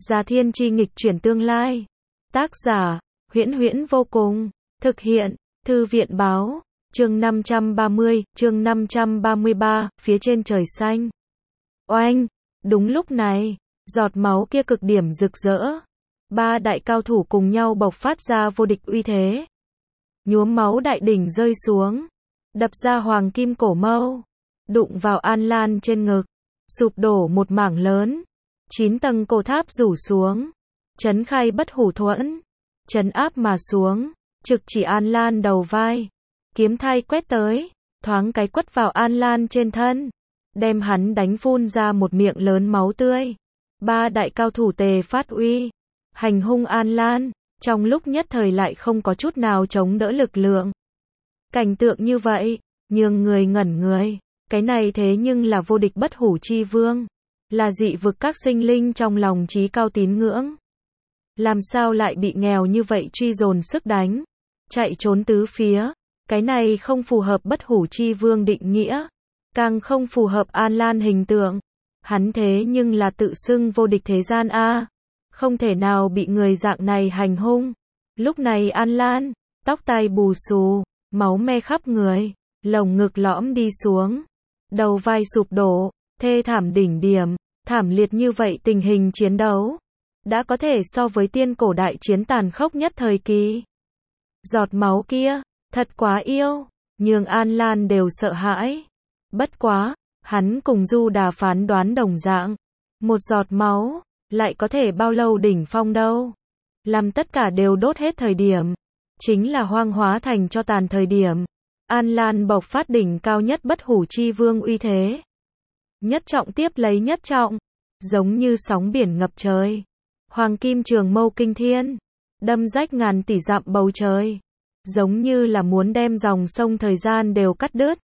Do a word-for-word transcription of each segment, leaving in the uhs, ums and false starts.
Già Thiên Chi nghịch chuyển tương lai. Tác giả, Huyễn Huyễn vô cùng. Thực hiện, Thư viện báo. Chương năm trăm ba mươi, chương năm trăm ba mươi ba, phía trên trời xanh. Oanh! Đúng lúc này, giọt máu kia cực điểm rực rỡ. Ba đại cao thủ cùng nhau bộc phát ra vô địch uy thế. Nhuốm máu đại đỉnh rơi xuống, đập ra hoàng kim cổ mâu, đụng vào An Lan trên ngực, sụp đổ một mảng lớn. Chín tầng cổ tháp rủ xuống, chấn khai bất hủ thuẫn, chấn áp mà xuống, trực chỉ An Lan đầu vai. Kiếm thay quét tới, thoáng cái quất vào An Lan trên thân, đem hắn đánh phun ra một miệng lớn máu tươi. Ba đại cao thủ tề phát uy, hành hung An Lan, trong lúc nhất thời lại không có chút nào chống đỡ lực lượng. Cảnh tượng như vậy, nhường người ngẩn người, cái này thế nhưng là vô địch bất hủ chi vương, là dị vực các sinh linh trong lòng chí cao tín ngưỡng. Làm sao lại bị nghèo như vậy truy dồn sức đánh, chạy trốn tứ phía, cái này không phù hợp bất hủ chi vương định nghĩa, càng không phù hợp An Lan hình tượng. Hắn thế nhưng là tự xưng vô địch thế gian a, không thể nào bị người dạng này hành hung. Lúc này An Lan, tóc tai bù xù, máu me khắp người, lồng ngực lõm đi xuống, đầu vai sụp đổ, thê thảm đỉnh điểm, thảm liệt như vậy tình hình chiến đấu, đã có thể so với tiên cổ đại chiến tàn khốc nhất thời kỳ. Giọt máu kia, thật quá yêu, nhường An Lan đều sợ hãi. Bất quá, hắn cùng Du Đà phán đoán đồng dạng, một giọt máu, lại có thể bao lâu đỉnh phong đâu. Làm tất cả đều đốt hết thời điểm, chính là hoang hóa thành cho tàn thời điểm. An Lan bộc phát đỉnh cao nhất bất hủ chi vương uy thế. Nhất trọng tiếp lấy nhất trọng, giống như sóng biển ngập trời. Hoàng kim trường mâu kinh thiên, đâm rách ngàn tỷ dặm bầu trời, giống như là muốn đem dòng sông thời gian đều cắt đứt.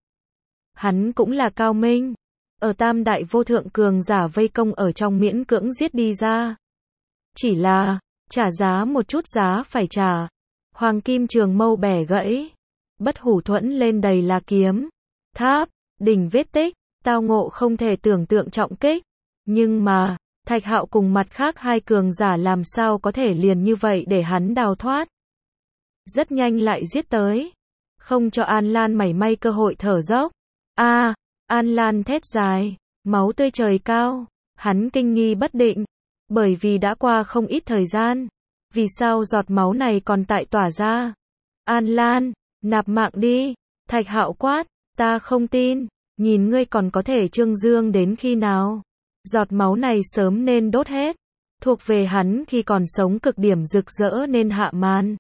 Hắn cũng là cao minh, ở tam đại vô thượng cường giả vây công ở trong miễn cưỡng giết đi ra. Chỉ là, trả giá một chút giá phải trả. Hoàng kim trường mâu bẻ gãy, bất hủ thuẫn lên đầy là kiếm, tháp, đỉnh vết tích, tao ngộ không thể tưởng tượng trọng kích. Nhưng mà, Thạch Hạo cùng mặt khác hai cường giả làm sao có thể liền như vậy để hắn đào thoát. Rất nhanh lại giết tới, không cho An Lan mảy may cơ hội thở dốc. A, à, An Lan thét dài, máu tươi trời cao, hắn kinh nghi bất định, bởi vì đã qua không ít thời gian, vì sao giọt máu này còn tại tỏa ra? An Lan, nạp mạng đi, Thạch Hạo quát, ta không tin, nhìn ngươi còn có thể trương dương đến khi nào? Giọt máu này sớm nên đốt hết, thuộc về hắn khi còn sống cực điểm rực rỡ nên hạ màn.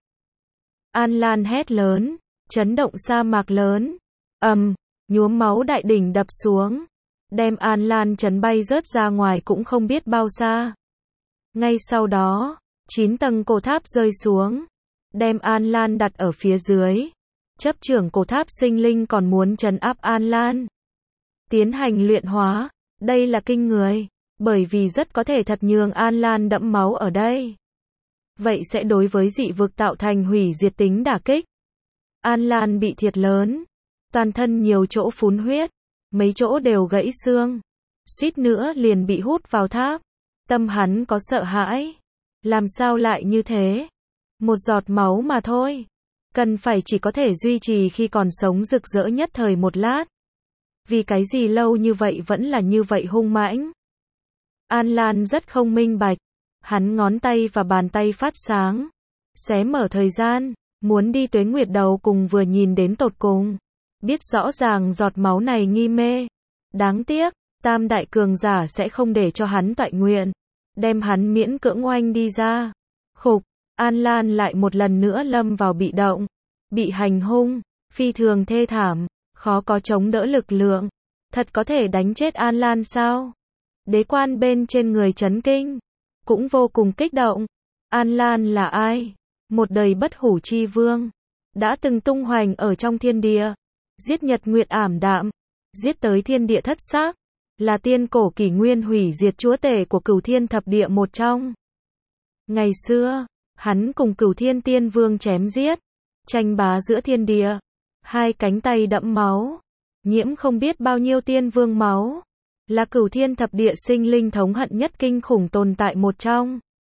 An Lan hét lớn, chấn động sa mạc lớn, ầm, um, nhuốm máu đại đỉnh đập xuống, đem An Lan chấn bay rớt ra ngoài cũng không biết bao xa. Ngay sau đó, chín tầng cổ tháp rơi xuống, đem An Lan đặt ở phía dưới. Chấp trưởng cổ tháp sinh linh còn muốn trấn áp An Lan, tiến hành luyện hóa, đây là kinh người, bởi vì rất có thể thật nhường An Lan đẫm máu ở đây. Vậy sẽ đối với dị vực tạo thành hủy diệt tính đả kích. An Lan bị thiệt lớn, toàn thân nhiều chỗ phun huyết, mấy chỗ đều gãy xương, suýt nữa liền bị hút vào tháp. Tâm hắn có sợ hãi, làm sao lại như thế? Một giọt máu mà thôi, cần phải chỉ có thể duy trì khi còn sống rực rỡ nhất thời một lát. Vì cái gì lâu như vậy vẫn là như vậy hung mãnh? An Lan rất không minh bạch, hắn ngón tay và bàn tay phát sáng, xé mở thời gian, muốn đi tuế nguyệt đầu cùng vừa nhìn đến tột cùng. Biết rõ ràng giọt máu này nghi mê, đáng tiếc, tam đại cường giả sẽ không để cho hắn toại nguyện, đem hắn miễn cưỡng oanh đi ra. Khục, An Lan lại một lần nữa lâm vào bị động, bị hành hung, phi thường thê thảm, khó có chống đỡ lực lượng. Thật có thể đánh chết An Lan sao? Đế quan bên trên người chấn kinh, cũng vô cùng kích động. An Lan là ai? Một đời bất hủ chi vương, đã từng tung hoành ở trong thiên địa, giết nhật nguyệt ảm đạm, giết tới thiên địa thất xác, là tiên cổ kỷ nguyên hủy diệt chúa tể của Cửu Thiên thập địa một trong. Ngày xưa, hắn cùng Cửu Thiên tiên vương chém giết, tranh bá giữa thiên địa, hai cánh tay đẫm máu, nhiễm không biết bao nhiêu tiên vương máu, là Cửu Thiên thập địa sinh linh thống hận nhất kinh khủng tồn tại một trong.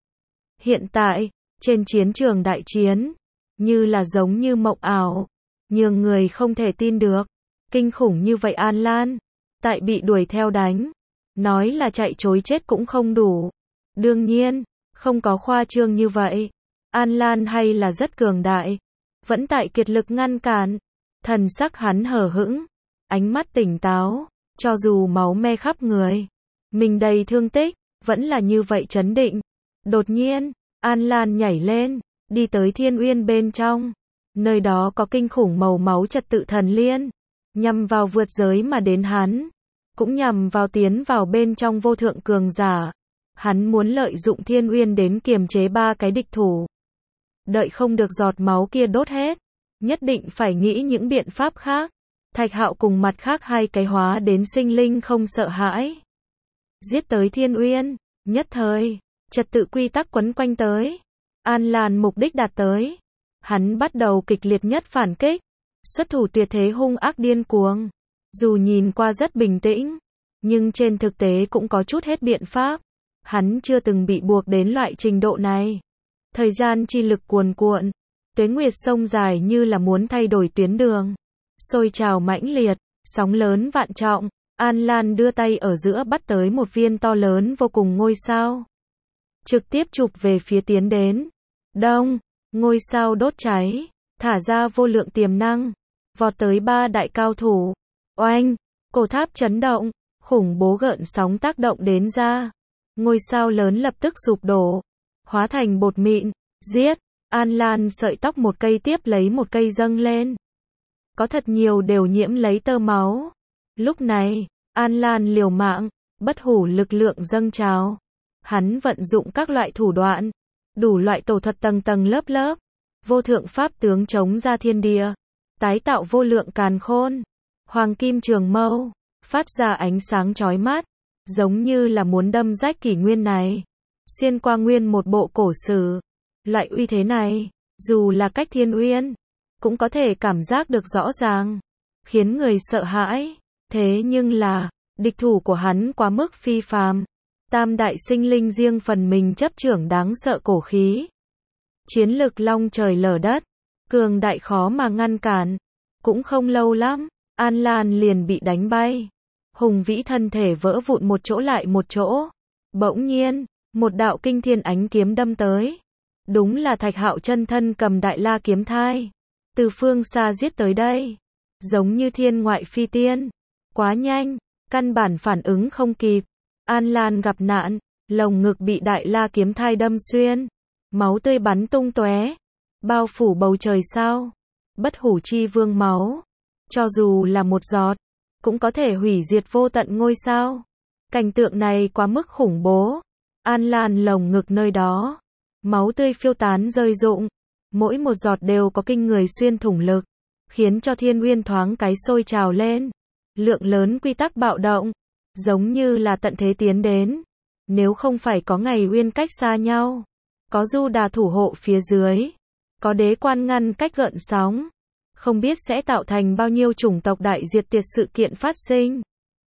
Hiện tại, trên chiến trường đại chiến, như là giống như mộng ảo, nhường người không thể tin được. Kinh khủng như vậy An Lan, tại bị đuổi theo đánh, nói là chạy trối chết cũng không đủ. Đương nhiên, không có khoa trương như vậy. An Lan hay là rất cường đại, vẫn tại kiệt lực ngăn cản. Thần sắc hắn hờ hững, ánh mắt tỉnh táo, cho dù máu me khắp người, mình đầy thương tích, vẫn là như vậy trấn định. Đột nhiên, An Lan nhảy lên, đi tới Thiên Uyên bên trong. Nơi đó có kinh khủng màu máu trật tự thần liên, nhằm vào vượt giới mà đến hắn, cũng nhằm vào tiến vào bên trong vô thượng cường giả. Hắn muốn lợi dụng Thiên Uyên đến kiềm chế ba cái địch thủ. Đợi không được giọt máu kia đốt hết, nhất định phải nghĩ những biện pháp khác. Thạch Hạo cùng mặt khác hai cái hóa đến sinh linh không sợ hãi. Giết tới Thiên Uyên, nhất thời, trật tự quy tắc quấn quanh tới. An Lan mục đích đạt tới. Hắn bắt đầu kịch liệt nhất phản kích, xuất thủ tuyệt thế hung ác điên cuồng. Dù nhìn qua rất bình tĩnh, nhưng trên thực tế cũng có chút hết biện pháp. Hắn chưa từng bị buộc đến loại trình độ này. Thời gian chi lực cuồn cuộn, tuế nguyệt sông dài như là muốn thay đổi tuyến đường. Sôi trào mãnh liệt, sóng lớn vạn trọng. An Lan đưa tay ở giữa bắt tới một viên to lớn vô cùng ngôi sao. Trực tiếp chụp về phía tiến đến. Đông, ngôi sao đốt cháy, thả ra vô lượng tiềm năng, vọt tới ba đại cao thủ. Oanh, cổ tháp chấn động, khủng bố gợn sóng tác động đến ra. Ngôi sao lớn lập tức sụp đổ, hóa thành bột mịn. Giết, An Lan sợi tóc một cây tiếp lấy một cây dâng lên. Có thật nhiều đều nhiễm lấy tơ máu. Lúc này, An Lan liều mạng, bất hủ lực lượng dâng trào. Hắn vận dụng các loại thủ đoạn, đủ loại tổ thuật tầng tầng lớp lớp, vô thượng pháp tướng chống ra thiên địa, tái tạo vô lượng càn khôn. Hoàng kim trường mâu, phát ra ánh sáng chói mắt, giống như là muốn đâm rách kỷ nguyên này, xuyên qua nguyên một bộ cổ sử. Loại uy thế này, dù là cách Thiên Uyên, cũng có thể cảm giác được rõ ràng, khiến người sợ hãi. Thế nhưng là, địch thủ của hắn quá mức phi phàm. Tam đại sinh linh riêng phần mình chấp trưởng đáng sợ cổ khí. Chiến lực long trời lở đất, cường đại khó mà ngăn cản. Cũng không lâu lắm, An Lan liền bị đánh bay. Hùng vĩ thân thể vỡ vụn một chỗ lại một chỗ. Bỗng nhiên, một đạo kinh thiên ánh kiếm đâm tới. Đúng là Thạch Hạo chân thân cầm đại la kiếm thai. Từ phương xa giết tới đây. Giống như thiên ngoại phi tiên. Quá nhanh, căn bản phản ứng không kịp. An Lan gặp nạn, lồng ngực bị đại la kiếm thai đâm xuyên. Máu tươi bắn tung tóe, bao phủ bầu trời sao. Bất hủ chi vương máu, cho dù là một giọt, cũng có thể hủy diệt vô tận ngôi sao. Cảnh tượng này quá mức khủng bố. An Lan lồng ngực nơi đó, máu tươi phiêu tán rơi rụng. Mỗi một giọt đều có kinh người xuyên thủng lực, khiến cho Thiên Uyên thoáng cái sôi trào lên. Lượng lớn quy tắc bạo động, giống như là tận thế tiến đến. Nếu không phải có ngày uyên cách xa nhau, có Du Đà thủ hộ phía dưới, có đế quan ngăn cách gợn sóng, không biết sẽ tạo thành bao nhiêu chủng tộc đại diệt tiệt sự kiện phát sinh.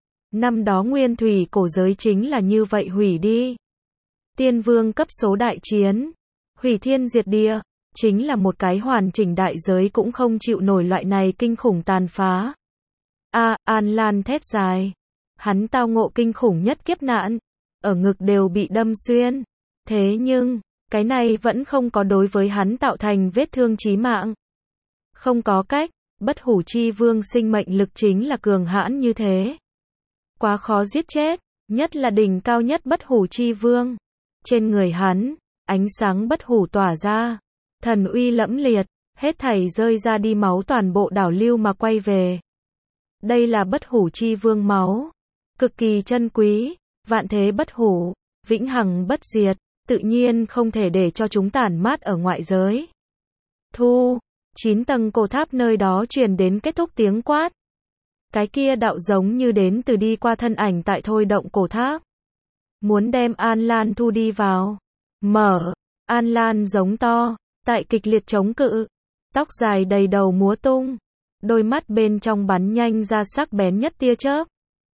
Năm đó nguyên thủy cổ giới chính là như vậy hủy đi. Tiên vương cấp số đại chiến, hủy thiên diệt địa, chính là một cái hoàn chỉnh đại giới cũng không chịu nổi loại này kinh khủng tàn phá. A, à, An Lan thét dài. Hắn tao ngộ kinh khủng nhất kiếp nạn, ở ngực đều bị đâm xuyên. Thế nhưng, cái này vẫn không có đối với hắn tạo thành vết thương chí mạng. Không có cách, bất hủ chi vương sinh mệnh lực chính là cường hãn như thế. Quá khó giết chết, nhất là đỉnh cao nhất bất hủ chi vương. Trên người hắn, ánh sáng bất hủ tỏa ra, thần uy lẫm liệt, hết thảy rơi ra đi máu toàn bộ đảo lưu mà quay về. Đây là bất hủ chi vương máu, cực kỳ chân quý, vạn thế bất hủ, vĩnh hằng bất diệt, tự nhiên không thể để cho chúng tản mát ở ngoại giới. Thu, chín tầng cổ tháp nơi đó truyền đến kết thúc tiếng quát. Cái kia đạo giống như đến từ đi qua thân ảnh tại thôi động cổ tháp. Muốn đem An Lan thu đi vào. Mở, An Lan giống to, tại kịch liệt chống cự. Tóc dài đầy đầu múa tung. Đôi mắt bên trong bắn nhanh ra sắc bén nhất tia chớp.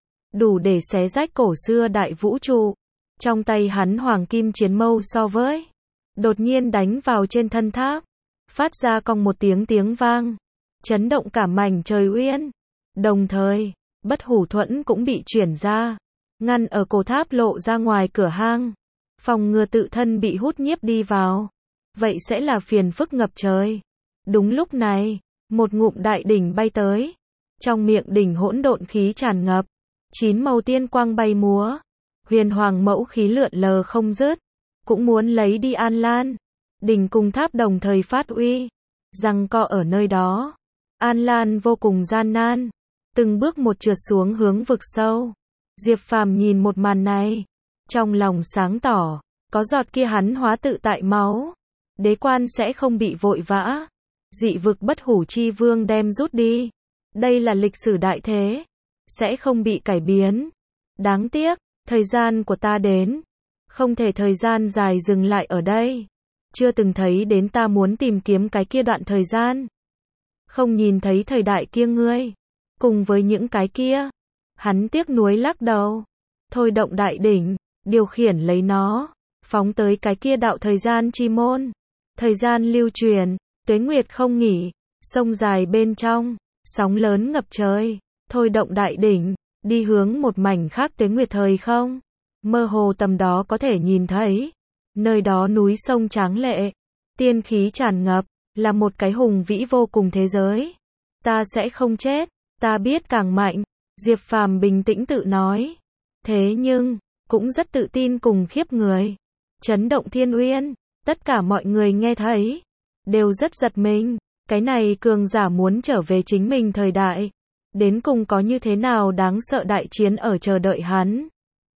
Đủ để xé rách cổ xưa đại vũ trụ. Trong tay hắn hoàng kim chiến mâu so với đột nhiên đánh vào trên thân tháp, phát ra cong một tiếng tiếng vang, chấn động cả mảnh trời uyên. Đồng thời, bất hủ thuẫn cũng bị chuyển ra, ngăn ở cổ tháp lộ ra ngoài cửa hang, phòng ngừa tự thân bị hút nhiếp đi vào. Vậy sẽ là phiền phức ngập trời. Đúng lúc này, một ngụm đại đỉnh bay tới, trong miệng đỉnh hỗn độn khí tràn ngập, chín màu tiên quang bay múa, huyền hoàng mẫu khí lượn lờ không dứt, cũng muốn lấy đi An Lan. Đỉnh cùng tháp đồng thời phát uy, giằng co ở nơi đó. An Lan vô cùng gian nan, từng bước một trượt xuống hướng vực sâu. Diệp Phàm nhìn một màn này, trong lòng sáng tỏ, có giọt kia hắn hóa tự tại máu, đế quan sẽ không bị vội vã. Dị vực bất hủ chi vương đem rút đi, đây là lịch sử đại thế, sẽ không bị cải biến. Đáng tiếc, thời gian của ta đến, không thể thời gian dài dừng lại ở đây. Chưa từng thấy đến ta muốn tìm kiếm cái kia đoạn thời gian. Không nhìn thấy thời đại kia ngươi, cùng với những cái kia. Hắn tiếc nuối lắc đầu, thôi động đại đỉnh, điều khiển lấy nó, phóng tới cái kia đạo thời gian chi môn. Thời gian lưu truyền, tuế nguyệt không nghỉ, sông dài bên trong, sóng lớn ngập trời, thôi động đại đỉnh, đi hướng một mảnh khác tuế nguyệt thời không. Mơ hồ tầm đó có thể nhìn thấy, nơi đó núi sông tráng lệ, tiên khí tràn ngập, là một cái hùng vĩ vô cùng thế giới. Ta sẽ không chết, ta biết càng mạnh, Diệp Phàm bình tĩnh tự nói. Thế nhưng, cũng rất tự tin cùng khiếp người. Chấn động thiên uyên, tất cả mọi người nghe thấy, đều rất giật mình. Cái này cường giả muốn trở về chính mình thời đại, đến cùng có như thế nào đáng sợ đại chiến ở chờ đợi hắn.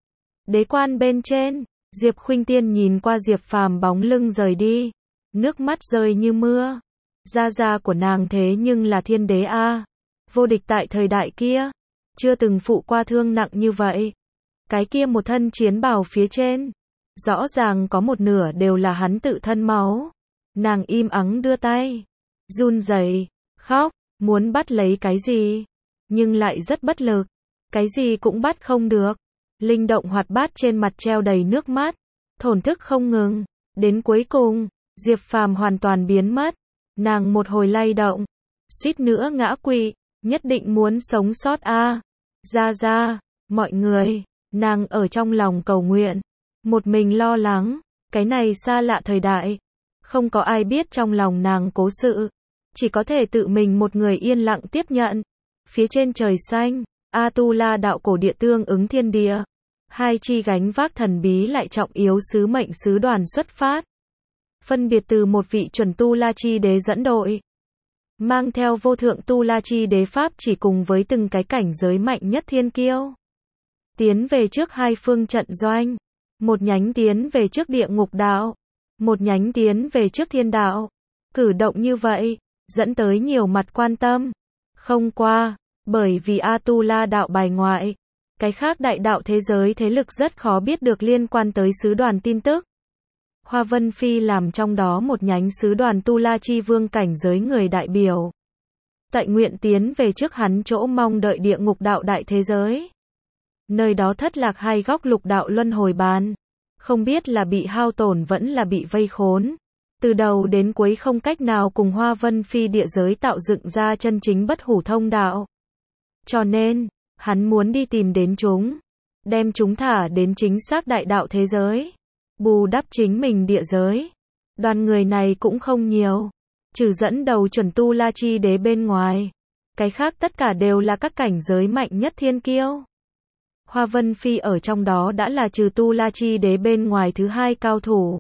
Đế quan bên trên, Diệp Khuynh Tiên nhìn qua Diệp Phàm bóng lưng rời đi, nước mắt rơi như mưa. Gia gia của nàng thế nhưng là thiên đế a, vô địch tại thời đại kia, chưa từng phụ qua thương nặng như vậy. Cái kia một thân chiến bào phía trên, rõ ràng có một nửa đều là hắn tự thân máu. Nàng im ắng đưa tay, run rẩy, khóc, muốn bắt lấy cái gì, nhưng lại rất bất lực, cái gì cũng bắt không được. Linh động hoạt bát trên mặt treo đầy nước mắt, thổn thức không ngừng, đến cuối cùng, Diệp Phàm hoàn toàn biến mất. Nàng một hồi lay động, suýt nữa ngã quỵ, nhất định muốn sống sót a. Gia gia, mọi người, nàng ở trong lòng cầu nguyện, một mình lo lắng, cái này xa lạ thời đại, không có ai biết trong lòng nàng cố sự, chỉ có thể tự mình một người yên lặng tiếp nhận. Phía trên trời xanh, Atula đạo cổ địa tương ứng thiên địa, hai chi gánh vác thần bí lại trọng yếu sứ mệnh sứ đoàn xuất phát. Phân biệt từ một vị chuẩn tu la chi đế dẫn đội, mang theo vô thượng tu la chi đế pháp chỉ cùng với từng cái cảnh giới mạnh nhất thiên kiêu. Tiến về trước hai phương trận doanh, một nhánh tiến về trước địa ngục đạo, một nhánh tiến về trước thiên đạo. Cử động như vậy, dẫn tới nhiều mặt quan tâm. Không qua, bởi vì Atula đạo bài ngoại, cái khác đại đạo thế giới thế lực rất khó biết được liên quan tới sứ đoàn tin tức. Hoa Vân Phi làm trong đó một nhánh sứ đoàn Tu La Chi Vương cảnh giới người đại biểu. Tại nguyện tiến về trước hắn chỗ mong đợi địa ngục đạo đại thế giới. Nơi đó thất lạc hai góc lục đạo luân hồi bàn. Không biết là bị hao tổn vẫn là bị vây khốn. Từ đầu đến cuối không cách nào cùng Hoa Vân Phi địa giới tạo dựng ra chân chính bất hủ thông đạo. Cho nên, hắn muốn đi tìm đến chúng. Đem chúng thả đến chính xác đại đạo thế giới. Bù đắp chính mình địa giới. Đoàn người này cũng không nhiều, trừ dẫn đầu chuẩn tu la chi đế bên ngoài, cái khác tất cả đều là các cảnh giới mạnh nhất thiên kiêu. Hoa Vân Phi ở trong đó đã là trừ tu la chi đế bên ngoài thứ hai cao thủ.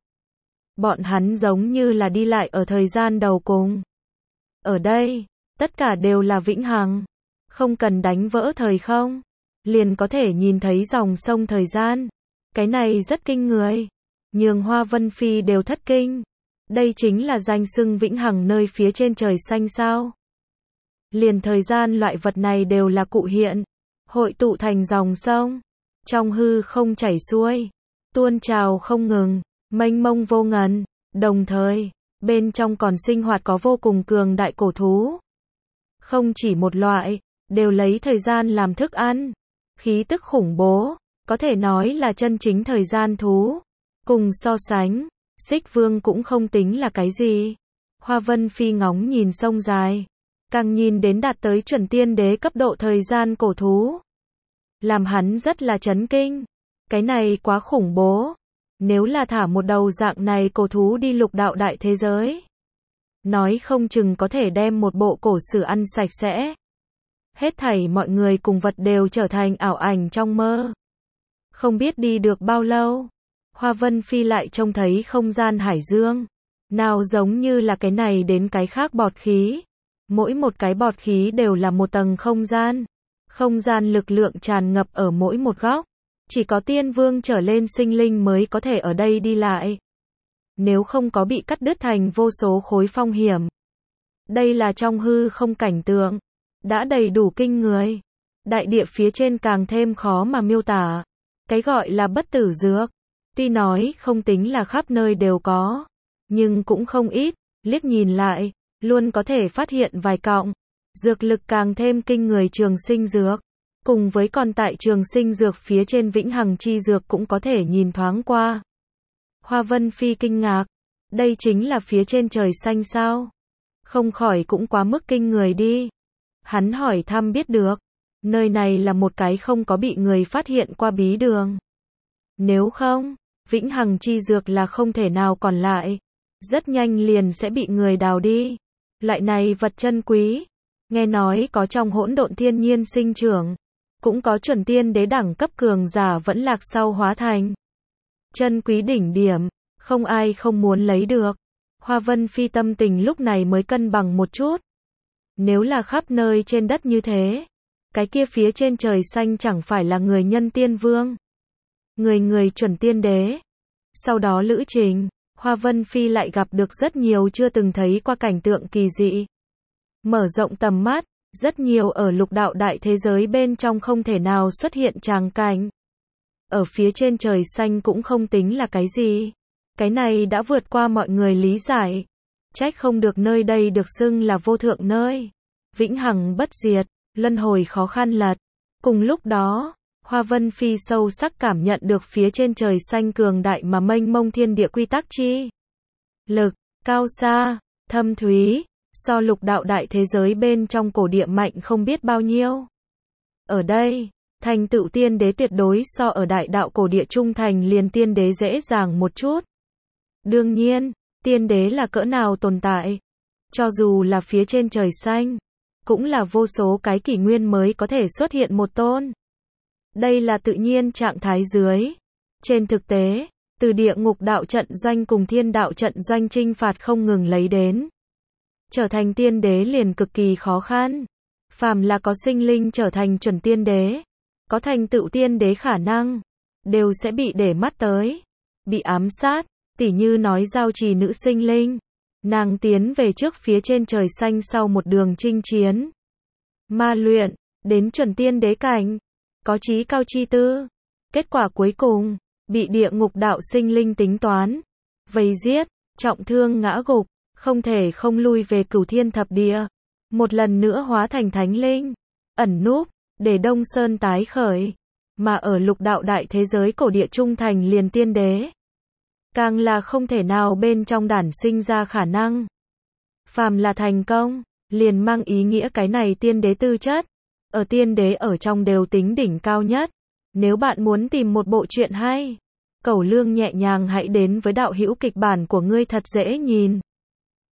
Bọn hắn giống như là đi lại ở thời gian đầu cùng. Ở đây, tất cả đều là vĩnh hằng, không cần đánh vỡ thời không, liền có thể nhìn thấy dòng sông thời gian. Cái này rất kinh người, nhường Hoa Vân Phi đều thất kinh. Đây chính là danh xưng vĩnh hằng nơi phía trên trời xanh sao? Liền thời gian loại vật này đều là cụ hiện, hội tụ thành dòng sông, trong hư không chảy xuôi, tuôn trào không ngừng, mênh mông vô ngần, đồng thời, bên trong còn sinh hoạt có vô cùng cường đại cổ thú. Không chỉ một loại, đều lấy thời gian làm thức ăn, khí tức khủng bố, có thể nói là chân chính thời gian thú. Cùng so sánh, Xích Vương cũng không tính là cái gì. Hoa Vân Phi ngóng nhìn sông dài, càng nhìn đến đạt tới chuẩn tiên đế cấp độ thời gian cổ thú, làm hắn rất là chấn kinh. Cái này quá khủng bố. Nếu là thả một đầu dạng này cổ thú đi lục đạo đại thế giới, nói không chừng có thể đem một bộ cổ sử ăn sạch sẽ. Hết thảy mọi người cùng vật đều trở thành ảo ảnh trong mơ. Không biết đi được bao lâu, Hoa Vân Phi lại trông thấy không gian hải dương. Nào giống như là cái này đến cái khác bọt khí. Mỗi một cái bọt khí đều là một tầng không gian. Không gian lực lượng tràn ngập ở mỗi một góc. Chỉ có tiên vương trở lên sinh linh mới có thể ở đây đi lại. Nếu không có bị cắt đứt thành vô số khối phong hiểm. Đây là trong hư không cảnh tượng. Đã đầy đủ kinh người. Đại địa phía trên càng thêm khó mà miêu tả. Cái gọi là bất tử dược. Tuy nói không tính là khắp nơi đều có. Nhưng cũng không ít. Liếc nhìn lại, luôn có thể phát hiện vài cọng. Dược lực càng thêm kinh người trường sinh dược. Cùng với còn tại trường sinh dược phía trên vĩnh hằng chi dược cũng có thể nhìn thoáng qua. Hoa Vân Phi kinh ngạc. Đây chính là phía trên trời xanh sao? Không khỏi cũng quá mức kinh người đi. Hắn hỏi thăm biết được. Nơi này là một cái không có bị người phát hiện qua bí đường. Nếu không, vĩnh hằng chi dược là không thể nào còn lại. Rất nhanh liền sẽ bị người đào đi. Loại này vật chân quý. Nghe nói có trong hỗn độn thiên nhiên sinh trưởng. Cũng có chuẩn tiên đế đẳng cấp cường giả vẫn lạc sau hóa thành. Chân quý đỉnh điểm. Không ai không muốn lấy được. Hoa Vân Phi tâm tình lúc này mới cân bằng một chút. Nếu là khắp nơi trên đất như thế. Cái kia phía trên trời xanh chẳng phải là người nhân tiên vương. Người người chuẩn tiên đế. Sau đó lữ trình, Hoa Vân Phi lại gặp được rất nhiều chưa từng thấy qua cảnh tượng kỳ dị. Mở rộng tầm mắt, rất nhiều ở lục đạo đại thế giới bên trong không thể nào xuất hiện tràng cảnh. Ở phía trên trời xanh cũng không tính là cái gì. Cái này đã vượt qua mọi người lý giải. Trách không được nơi đây được xưng là vô thượng nơi. Vĩnh hằng bất diệt, luân hồi khó khăn lật. Cùng lúc đó, Hoa Vân Phi sâu sắc cảm nhận được phía trên trời xanh cường đại mà mênh mông thiên địa quy tắc chi lực, cao xa, thâm thúy, so lục đạo đại thế giới bên trong cổ địa mạnh không biết bao nhiêu. Ở đây, thành tựu tiên đế tuyệt đối so ở đại đạo cổ địa trung thành liền tiên đế dễ dàng một chút. Đương nhiên, tiên đế là cỡ nào tồn tại, cho dù là phía trên trời xanh, cũng là vô số cái kỷ nguyên mới có thể xuất hiện một tôn. Đây là tự nhiên trạng thái dưới. Trên thực tế, từ địa ngục đạo trận doanh cùng thiên đạo trận doanh chinh phạt không ngừng lấy đến. Trở thành tiên đế liền cực kỳ khó khăn. Phàm là có sinh linh trở thành chuẩn tiên đế, có thành tựu tiên đế khả năng, đều sẽ bị để mắt tới. Bị ám sát, tỉ như nói giao trì nữ sinh linh. Nàng tiến về trước phía trên trời xanh sau một đường chinh chiến. Ma luyện, đến chuẩn tiên đế cảnh. Có chí cao chi tư. Kết quả cuối cùng, bị địa ngục đạo sinh linh tính toán. Vây giết, trọng thương ngã gục, không thể không lui về cửu thiên thập địa. Một lần nữa hóa thành thánh linh. Ẩn núp, để Đông Sơn tái khởi. Mà ở lục đạo đại thế giới cổ địa trung thành liền tiên đế. Càng là không thể nào bên trong đản sinh ra khả năng. Phàm là thành công, liền mang ý nghĩa cái này tiên đế tư chất. Ở tiên đế ở trong đều tính đỉnh cao nhất. Nếu bạn muốn tìm một bộ truyện hay, cẩu lương nhẹ nhàng hãy đến với đạo hữu kịch bản của ngươi thật dễ nhìn.